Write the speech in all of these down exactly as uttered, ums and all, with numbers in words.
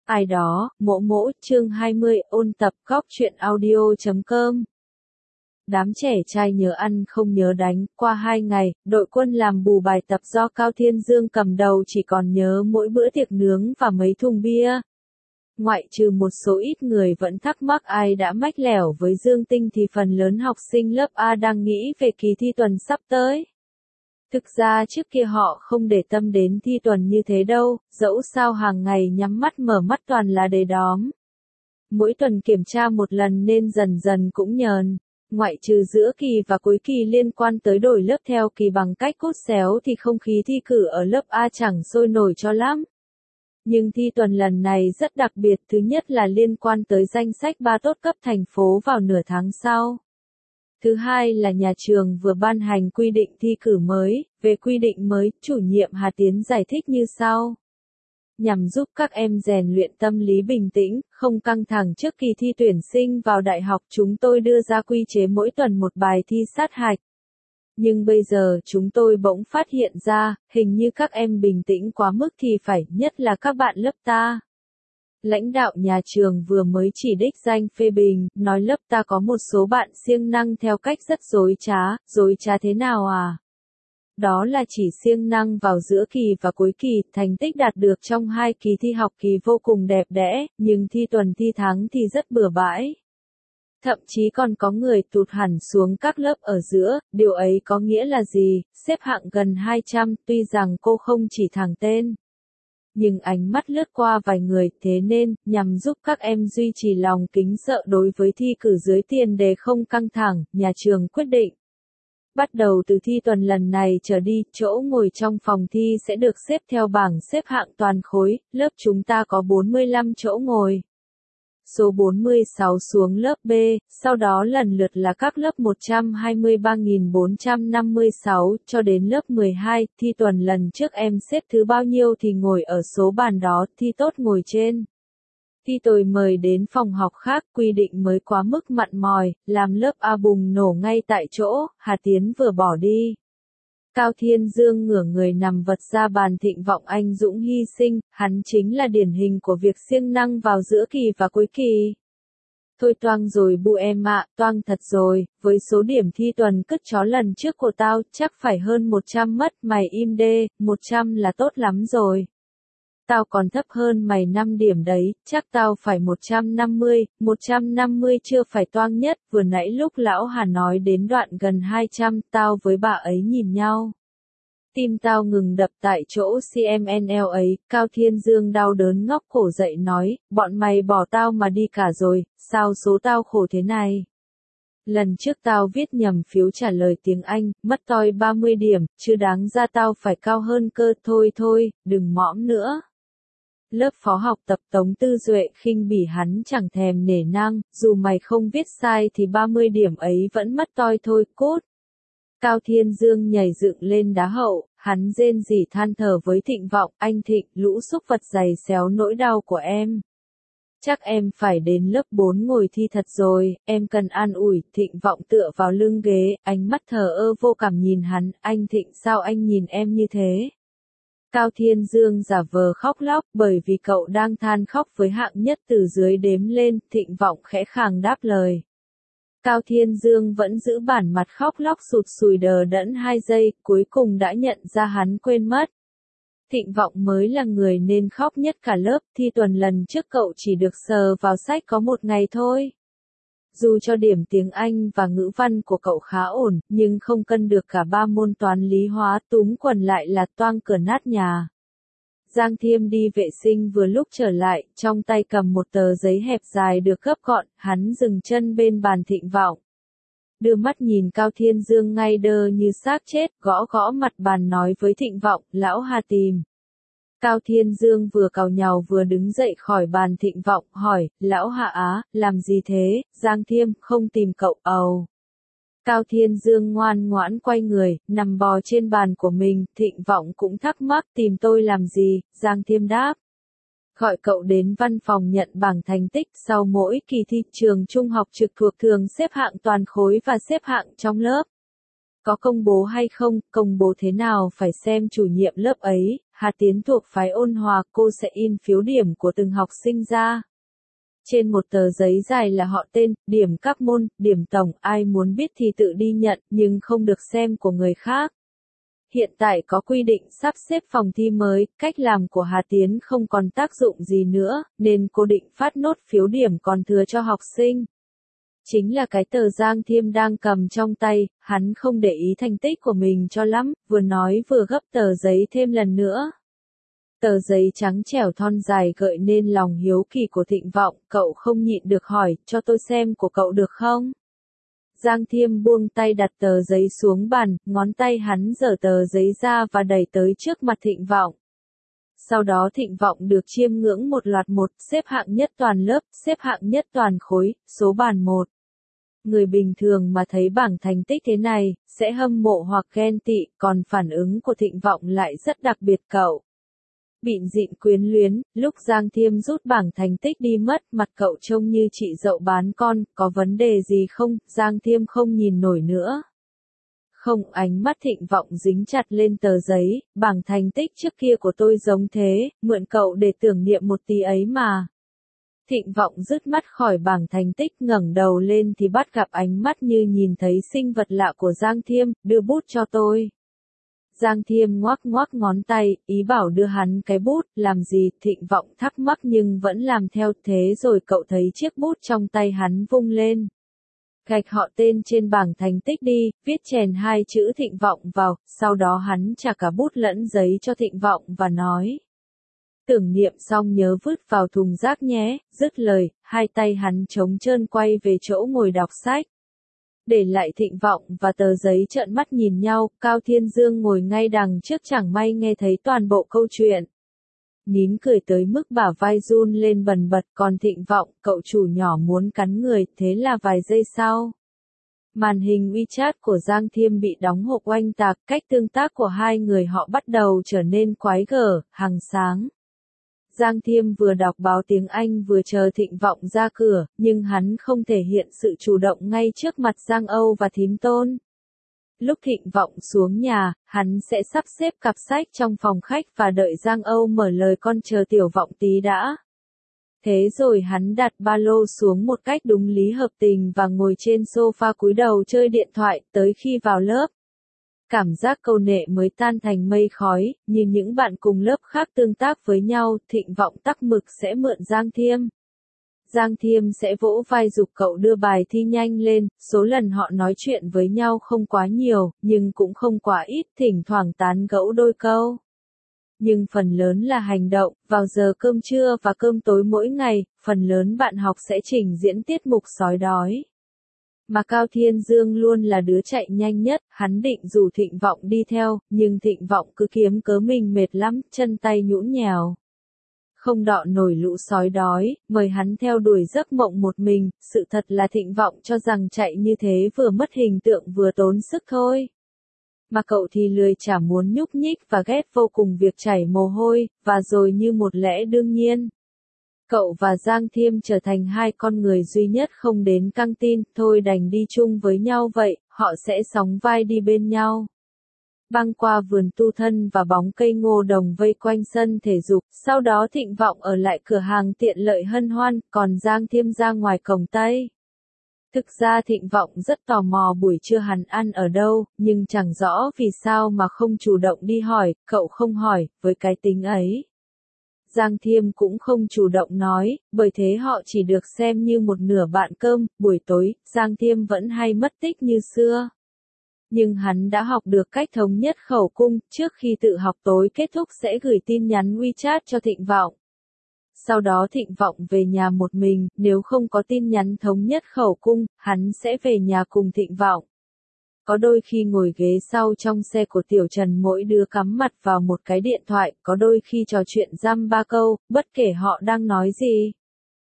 Ai đó, mỗ mỗ, chương hai mươi, ôn tập, góc truyện audio chấm com. Đám trẻ trai nhớ ăn không nhớ đánh, qua hai ngày, đội quân làm bù bài tập do Cao Thiên Dương cầm đầu chỉ còn nhớ mỗi bữa tiệc nướng và mấy thùng bia. Ngoại trừ một số ít người vẫn thắc mắc ai đã mách lẻo với Dương Tinh thì phần lớn học sinh lớp A đang nghĩ về kỳ thi tuần sắp tới. Thực ra trước kia họ không để tâm đến thi tuần như thế đâu, dẫu sao hàng ngày nhắm mắt mở mắt toàn là đề đóm. Mỗi tuần kiểm tra một lần nên dần dần cũng nhờn. Ngoại trừ giữa kỳ và cuối kỳ liên quan tới đổi lớp theo kỳ bằng cách cút xéo thì không khí thi cử ở lớp A chẳng sôi nổi cho lắm. Nhưng thi tuần lần này rất đặc biệt, thứ nhất là liên quan tới danh sách ba tốt cấp thành phố vào nửa tháng sau. Thứ hai là nhà trường vừa ban hành quy định thi cử mới, về quy định mới, chủ nhiệm Hà Tiến giải thích như sau. Nhằm giúp các em rèn luyện tâm lý bình tĩnh, không căng thẳng trước kỳ thi tuyển sinh vào đại học, chúng tôi đưa ra quy chế mỗi tuần một bài thi sát hạch. Nhưng bây giờ chúng tôi bỗng phát hiện ra, hình như các em bình tĩnh quá mức thì phải, nhất là các bạn lớp ta. Lãnh đạo nhà trường vừa mới chỉ đích danh phê bình, nói lớp ta có một số bạn siêng năng theo cách rất dối trá, dối trá thế nào à? Đó là chỉ siêng năng vào giữa kỳ và cuối kỳ, thành tích đạt được trong hai kỳ thi học kỳ vô cùng đẹp đẽ, nhưng thi tuần thi tháng thì rất bừa bãi. Thậm chí còn có người tụt hẳn xuống các lớp ở giữa, điều ấy có nghĩa là gì? Xếp hạng gần hai trăm, tuy rằng cô không chỉ thẳng tên. Nhưng ánh mắt lướt qua vài người, thế nên, nhằm giúp các em duy trì lòng kính sợ đối với thi cử dưới tiền đề không căng thẳng, nhà trường quyết định. Bắt đầu từ thi tuần lần này trở đi, chỗ ngồi trong phòng thi sẽ được xếp theo bảng xếp hạng toàn khối, lớp chúng ta có bốn mươi lăm chỗ ngồi. Số bốn mươi sáu xuống lớp B, sau đó lần lượt là các lớp một trăm hai mươi ba nghìn bốn trăm năm mươi sáu, cho đến lớp mười hai, thi tuần lần trước em xếp thứ bao nhiêu thì ngồi ở số bàn đó, thi tốt ngồi trên. Thi tôi mời đến phòng học khác, quy định mới quá mức mặn mòi, làm lớp A bùng nổ ngay tại chỗ, Hà Tiến vừa bỏ đi. Cao Thiên Dương ngửa người nằm vật ra bàn, Thịnh Vọng anh dũng hy sinh, hắn chính là điển hình của việc siêng năng vào giữa kỳ và cuối kỳ. Thôi toang rồi bu em ạ, toang thật rồi, với số điểm thi tuần cứt chó lần trước của tao, chắc phải hơn một trăm mất, mày im đê, một trăm là tốt lắm rồi. Tao còn thấp hơn mày năm điểm đấy, chắc tao phải một trăm năm mươi, một trăm năm mươi chưa phải toang nhất, vừa nãy lúc lão Hà nói đến đoạn gần hai trăm, tao với bà ấy nhìn nhau. Tim tao ngừng đập tại chỗ xê em en lờ ấy, Cao Thiên Dương đau đớn ngóc cổ dậy nói, bọn mày bỏ tao mà đi cả rồi, sao số tao khổ thế này? Lần trước tao viết nhầm phiếu trả lời tiếng Anh, mất toi ba mươi điểm, chứ đáng ra tao phải cao hơn cơ, thôi thôi, đừng mõm nữa. Lớp phó học tập Tống Tư Duệ khinh bỉ hắn chẳng thèm nể nang, dù mày không viết sai thì ba mươi điểm ấy vẫn mất toi thôi, cút. Cao Thiên Dương nhảy dựng lên đá hậu, hắn rên rỉ than thở với Thịnh Vọng, anh Thịnh, lũ súc vật giày xéo nỗi đau của em. Chắc em phải đến lớp bốn ngồi thi thật rồi, em cần an ủi, Thịnh Vọng tựa vào lưng ghế, ánh mắt thờ ơ vô cảm nhìn hắn, anh Thịnh sao anh nhìn em như thế? Cao Thiên Dương giả vờ khóc lóc, bởi vì cậu đang than khóc với hạng nhất từ dưới đếm lên, Thịnh Vọng khẽ khàng đáp lời. Cao Thiên Dương vẫn giữ bản mặt khóc lóc sụt sùi đờ đẫn hai giây, cuối cùng đã nhận ra hắn quên mất. Thịnh Vọng mới là người nên khóc nhất cả lớp, thi tuần lần trước cậu chỉ được sờ vào sách có một ngày thôi. Dù cho điểm tiếng Anh và ngữ văn của cậu khá ổn, nhưng không cân được cả ba môn toán lý hóa, túm quần lại là toang cửa nát nhà. Giang Thiêm đi vệ sinh vừa lúc trở lại, trong tay cầm một tờ giấy hẹp dài được gấp gọn, hắn dừng chân bên bàn Thịnh Vọng. Đưa mắt nhìn Cao Thiên Dương ngay đơ như xác chết, gõ gõ mặt bàn nói với Thịnh Vọng, lão Hà tìm. Cao Thiên Dương vừa càu nhàu vừa đứng dậy khỏi bàn Thịnh Vọng, hỏi, lão Hạ á, làm gì thế? Giang Thiêm, không tìm cậu, ầu. Cao Thiên Dương ngoan ngoãn quay người, nằm bò trên bàn của mình, Thịnh Vọng cũng thắc mắc, tìm tôi làm gì? Giang Thiêm đáp. Gọi cậu đến văn phòng nhận bảng thành tích, sau mỗi kỳ thi trường trung học trực thuộc thường xếp hạng toàn khối và xếp hạng trong lớp. Có công bố hay không, công bố thế nào phải xem chủ nhiệm lớp ấy, Hà Tiến thuộc phái ôn hòa, cô sẽ in phiếu điểm của từng học sinh ra. Trên một tờ giấy dài là họ tên, điểm các môn, điểm tổng, ai muốn biết thì tự đi nhận, nhưng không được xem của người khác. Hiện tại có quy định sắp xếp phòng thi mới, cách làm của Hà Tiến không còn tác dụng gì nữa, nên cô định phát nốt phiếu điểm còn thừa cho học sinh. Chính là cái tờ Giang Thiêm đang cầm trong tay, hắn không để ý thành tích của mình cho lắm, vừa nói vừa gấp tờ giấy thêm lần nữa. Tờ giấy trắng trẻo thon dài gợi nên lòng hiếu kỳ của Thịnh Vọng, cậu không nhịn được hỏi, cho tôi xem của cậu được không? Giang Thiêm buông tay đặt tờ giấy xuống bàn, ngón tay hắn giở tờ giấy ra và đẩy tới trước mặt Thịnh Vọng. Sau đó Thịnh Vọng được chiêm ngưỡng một loạt một, xếp hạng nhất toàn lớp, xếp hạng nhất toàn khối, số bàn một. Người bình thường mà thấy bảng thành tích thế này, sẽ hâm mộ hoặc ghen tị, còn phản ứng của Thịnh Vọng lại rất đặc biệt cậu. Bịn dịn quyến luyến, lúc Giang Thiêm rút bảng thành tích đi mất, mặt cậu trông như chị dậu bán con, có vấn đề gì không, Giang Thiêm không nhìn nổi nữa. Không, ánh mắt Thịnh Vọng dính chặt lên tờ giấy, bảng thành tích trước kia của tôi giống thế, mượn cậu để tưởng niệm một tí ấy mà. Thịnh Vọng dứt mắt khỏi bảng thành tích, ngẩng đầu lên thì bắt gặp ánh mắt như nhìn thấy sinh vật lạ của Giang Thiêm, đưa bút cho tôi. Giang Thiêm ngoắc ngoắc ngón tay, ý bảo đưa hắn cái bút, làm gì, Thịnh Vọng thắc mắc nhưng vẫn làm theo, thế rồi cậu thấy chiếc bút trong tay hắn vung lên. Gạch họ tên trên bảng thành tích đi, viết chèn hai chữ Thịnh Vọng vào, sau đó hắn trả cả bút lẫn giấy cho Thịnh Vọng và nói. Tưởng niệm xong nhớ vứt vào thùng rác nhé, dứt lời, hai tay hắn trống trơn quay về chỗ ngồi đọc sách. Để lại Thịnh Vọng và tờ giấy trợn mắt nhìn nhau, Cao Thiên Dương ngồi ngay đằng trước chẳng may nghe thấy toàn bộ câu chuyện. Nín cười tới mức bả vai run lên bần bật, còn Thịnh Vọng, cậu chủ nhỏ muốn cắn người, thế là vài giây sau. Màn hình WeChat của Giang Thiêm bị đóng hộp oanh tạc, cách tương tác của hai người họ bắt đầu trở nên quái gở, hàng sáng. Giang Thiêm vừa đọc báo tiếng Anh vừa chờ Thịnh Vọng ra cửa, nhưng hắn không thể hiện sự chủ động ngay trước mặt Giang Âu và Thím Tôn. Lúc Thịnh Vọng xuống nhà, hắn sẽ sắp xếp cặp sách trong phòng khách và đợi Giang Âu mở lời con chờ Tiểu Vọng tí đã. Thế rồi hắn đặt ba lô xuống một cách đúng lý hợp tình và ngồi trên sofa cúi đầu chơi điện thoại, tới khi vào lớp. Cảm giác câu nệ mới tan thành mây khói, như những bạn cùng lớp khác tương tác với nhau, Thịnh Vọng tắc mực sẽ mượn Giang Thiêm. Giang Thiêm sẽ vỗ vai giục cậu đưa bài thi nhanh lên, số lần họ nói chuyện với nhau không quá nhiều, nhưng cũng không quá ít, thỉnh thoảng tán gẫu đôi câu. Nhưng phần lớn là hành động, vào giờ cơm trưa và cơm tối mỗi ngày, phần lớn bạn học sẽ trình diễn tiết mục sói đói. Mà Cao Thiên Dương luôn là đứa chạy nhanh nhất, hắn định rủ Thịnh Vọng đi theo, nhưng Thịnh Vọng cứ kiếm cớ mình mệt lắm, chân tay nhũn nhèo. Không đọ nổi lũ sói đói, mời hắn theo đuổi giấc mộng một mình, sự thật là Thịnh Vọng cho rằng chạy như thế vừa mất hình tượng vừa tốn sức thôi. Mà cậu thì lười chả muốn nhúc nhích và ghét vô cùng việc chảy mồ hôi, và rồi như một lẽ đương nhiên. Cậu và Giang Thiêm trở thành hai con người duy nhất không đến căng tin, thôi đành đi chung với nhau vậy, họ sẽ sóng vai đi bên nhau. Băng qua vườn tu thân và bóng cây ngô đồng vây quanh sân thể dục, sau đó Thịnh Vọng ở lại cửa hàng tiện lợi hân hoan, còn Giang Thiêm ra ngoài cổng Tây. Thực ra Thịnh Vọng rất tò mò buổi trưa hắn ăn ở đâu, nhưng chẳng rõ vì sao mà không chủ động đi hỏi, cậu không hỏi, với cái tính ấy. Giang Thiêm cũng không chủ động nói, bởi thế họ chỉ được xem như một nửa bạn cơm, buổi tối, Giang Thiêm vẫn hay mất tích như xưa. Nhưng hắn đã học được cách thống nhất khẩu cung, trước khi tự học tối kết thúc sẽ gửi tin nhắn WeChat cho Thịnh Vọng. Sau đó Thịnh Vọng về nhà một mình, nếu không có tin nhắn thống nhất khẩu cung, hắn sẽ về nhà cùng Thịnh Vọng. Có đôi khi ngồi ghế sau trong xe của Tiểu Trần mỗi đứa cắm mặt vào một cái điện thoại, có đôi khi trò chuyện dăm ba câu, bất kể họ đang nói gì.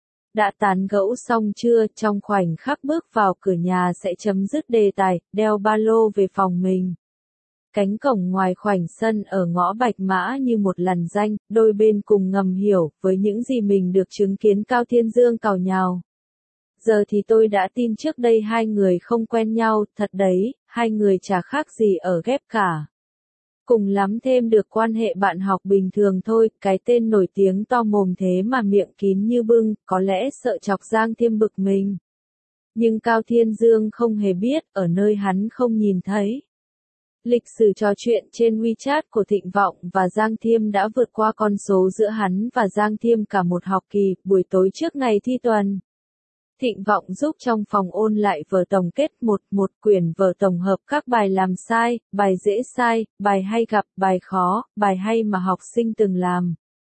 Đã tán gẫu xong chưa, trong khoảnh khắc bước vào cửa nhà sẽ chấm dứt đề tài, đeo ba lô về phòng mình. Cánh cổng ngoài khoảnh sân ở ngõ Bạch Mã như một lằn ranh, đôi bên cùng ngầm hiểu với những gì mình được chứng kiến Cao Thiên Dương càu nhào. Giờ thì tôi đã tin trước đây hai người không quen nhau, thật đấy, hai người chả khác gì ở ghép cả. Cùng lắm thêm được quan hệ bạn học bình thường thôi, cái tên nổi tiếng to mồm thế mà miệng kín như bưng, có lẽ sợ chọc Giang Thiêm bực mình. Nhưng Cao Thiên Dương không hề biết, ở nơi hắn không nhìn thấy. Lịch sử trò chuyện trên WeChat của Thịnh Vọng và Giang Thiêm đã vượt qua con số giữa hắn và Giang Thiêm cả một học kỳ, buổi tối trước ngày thi tuần. Thịnh Vọng giúp trong phòng ôn lại vở tổng kết một một quyển vở tổng hợp các bài làm sai, bài dễ sai, bài hay gặp, bài khó, bài hay mà học sinh từng làm.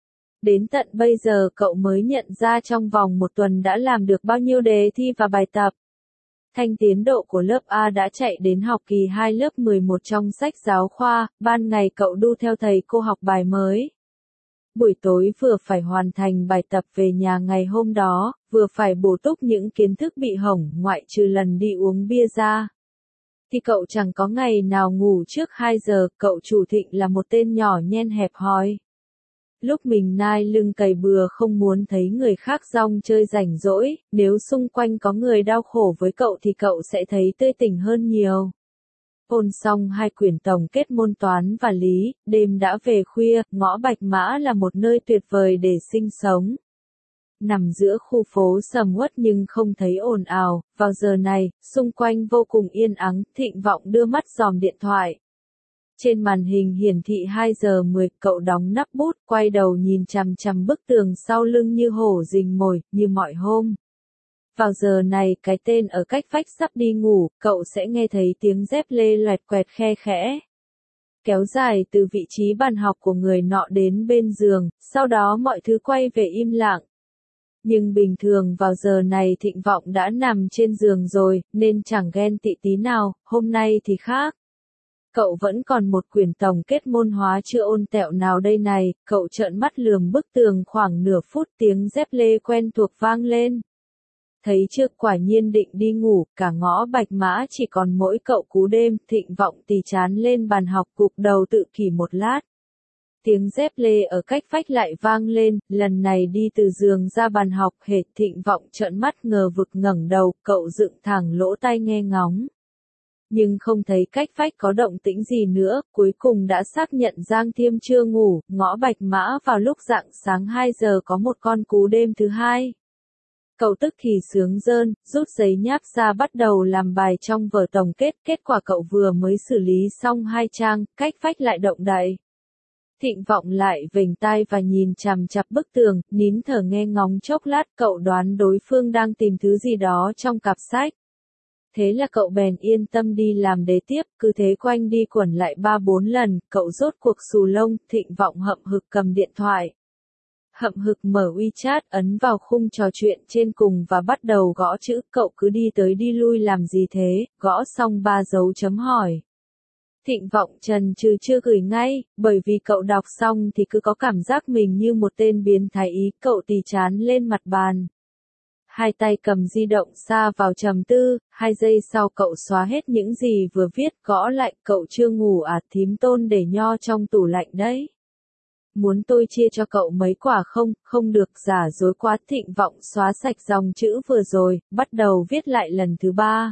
Đến tận bây giờ cậu mới nhận ra trong vòng một tuần đã làm được bao nhiêu đề thi và bài tập. Thanh tiến độ của lớp A đã chạy đến học kỳ hai lớp mười một trong sách giáo khoa, ban ngày cậu đu theo thầy cô học bài mới. Buổi tối vừa phải hoàn thành bài tập về nhà ngày hôm đó, vừa phải bổ túc những kiến thức bị hỏng ngoại trừ lần đi uống bia ra. Thì cậu chẳng có ngày nào ngủ trước hai giờ, cậu chủ Thịnh là một tên nhỏ nhen hẹp hòi. Lúc mình nai lưng cày bừa không muốn thấy người khác rong chơi rảnh rỗi, nếu xung quanh có người đau khổ với cậu thì cậu sẽ thấy tươi tỉnh hơn nhiều. Ôn xong hai quyển tổng kết môn toán và lý, đêm đã về khuya, ngõ Bạch Mã là một nơi tuyệt vời để sinh sống. Nằm giữa khu phố sầm uất nhưng không thấy ồn ào, vào giờ này, xung quanh vô cùng yên ắng, Thịnh Vọng đưa mắt dòm điện thoại. Trên màn hình hiển thị hai giờ mười, cậu đóng nắp bút, quay đầu nhìn chằm chằm bức tường sau lưng như hổ rình mồi, như mọi hôm. Vào giờ này, cái tên ở cách vách sắp đi ngủ, cậu sẽ nghe thấy tiếng dép lê loẹt quẹt khe khẽ. Kéo dài từ vị trí bàn học của người nọ đến bên giường, sau đó mọi thứ quay về im lặng. Nhưng bình thường vào giờ này Thịnh Vọng đã nằm trên giường rồi, nên chẳng ghen tị tí nào, hôm nay thì khác. Cậu vẫn còn một quyển tổng kết môn hóa chưa ôn tẹo nào đây này, cậu trợn mắt lườm bức tường khoảng nửa phút tiếng dép lê quen thuộc vang lên. Thấy chưa, quả nhiên định đi ngủ, cả ngõ Bạch Mã chỉ còn mỗi cậu cú đêm, Thịnh Vọng tì chán lên bàn học cụp đầu tự kỷ một lát. Tiếng dép lê ở cách vách lại vang lên, lần này đi từ giường ra bàn học hệt. Thịnh Vọng trợn mắt ngờ vực ngẩng đầu, cậu dựng thẳng lỗ tai nghe ngóng. Nhưng không thấy cách vách có động tĩnh gì nữa, cuối cùng đã xác nhận Giang Thiêm chưa ngủ, ngõ Bạch Mã vào lúc rạng sáng hai giờ có một con cú đêm thứ hai. Cậu tức thì sướng rơn, rút giấy nháp ra bắt đầu làm bài trong vở tổng kết, kết quả cậu vừa mới xử lý xong hai trang, cách vách lại động đậy. Thịnh Vọng lại vểnh tai và nhìn chằm chằm bức tường, nín thở nghe ngóng chốc lát, cậu đoán đối phương đang tìm thứ gì đó trong cặp sách. Thế là cậu bèn yên tâm đi làm đề tiếp, cứ thế quanh đi quẩn lại ba bốn lần, cậu rốt cuộc xù lông. Thịnh Vọng hậm hực cầm điện thoại. Hậm hực mở WeChat, ấn vào khung trò chuyện trên cùng và bắt đầu gõ chữ, cậu cứ đi tới đi lui làm gì thế, gõ xong ba dấu chấm hỏi. Thịnh Vọng chần chừ chưa gửi ngay, bởi vì cậu đọc xong thì cứ có cảm giác mình như một tên biến thái ý, cậu tì chán lên mặt bàn. Hai tay cầm di động sa vào trầm tư, hai giây sau cậu xóa hết những gì vừa viết, gõ lại, cậu chưa ngủ à, thím Tôn để nho trong tủ lạnh đấy. Muốn tôi chia cho cậu mấy quả không, không được, giả dối quá. Thịnh Vọng xóa sạch dòng chữ vừa rồi, bắt đầu viết lại lần thứ ba.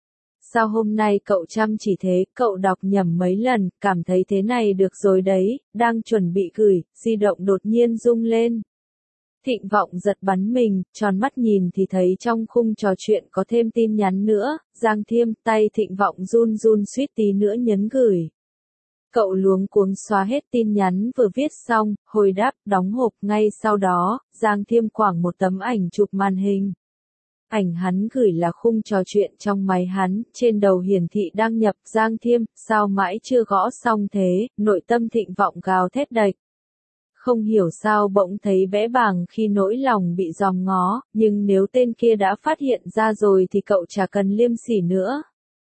Sao hôm nay cậu chăm chỉ thế, cậu đọc nhầm mấy lần, cảm thấy thế này được rồi đấy, đang chuẩn bị gửi, di động đột nhiên rung lên. Thịnh Vọng giật bắn mình, tròn mắt nhìn thì thấy trong khung trò chuyện có thêm tin nhắn nữa, Giang Thiêm, tay Thịnh Vọng run run suýt tí nữa nhấn gửi. Cậu luống cuống xóa hết tin nhắn vừa viết xong, hồi đáp, đóng hộp. Ngay sau đó, Giang Thiêm quảng một tấm ảnh chụp màn hình. Ảnh hắn gửi là khung trò chuyện trong máy hắn, trên đầu hiển thị đăng nhập. Giang Thiêm, sao mãi chưa gõ xong thế, nội tâm Thịnh Vọng gào thét đạch. Không hiểu sao bỗng thấy bẽ bàng khi nỗi lòng bị dòm ngó, nhưng nếu tên kia đã phát hiện ra rồi thì cậu chả cần liêm sỉ nữa.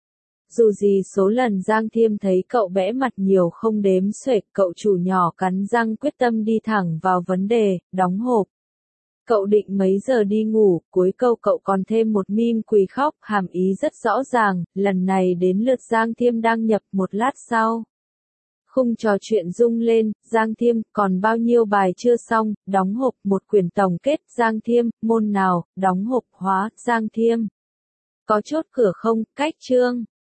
Dù gì số lần Giang Thiêm thấy cậu bẽ mặt nhiều không đếm xuể, cậu chủ nhỏ cắn răng quyết tâm đi thẳng vào vấn đề, đóng hộp. Cậu định mấy giờ đi ngủ, cuối câu cậu còn thêm một meme quỳ khóc, hàm ý rất rõ ràng, lần này đến lượt Giang Thiêm đăng nhập một lát sau. Khung trò chuyện rung lên, Giang Thiêm, còn bao nhiêu bài chưa xong, đóng hộp, một quyển tổng kết, Giang Thiêm, môn nào, đóng hộp hóa, Giang Thiêm. Có chốt cửa không, cách chương.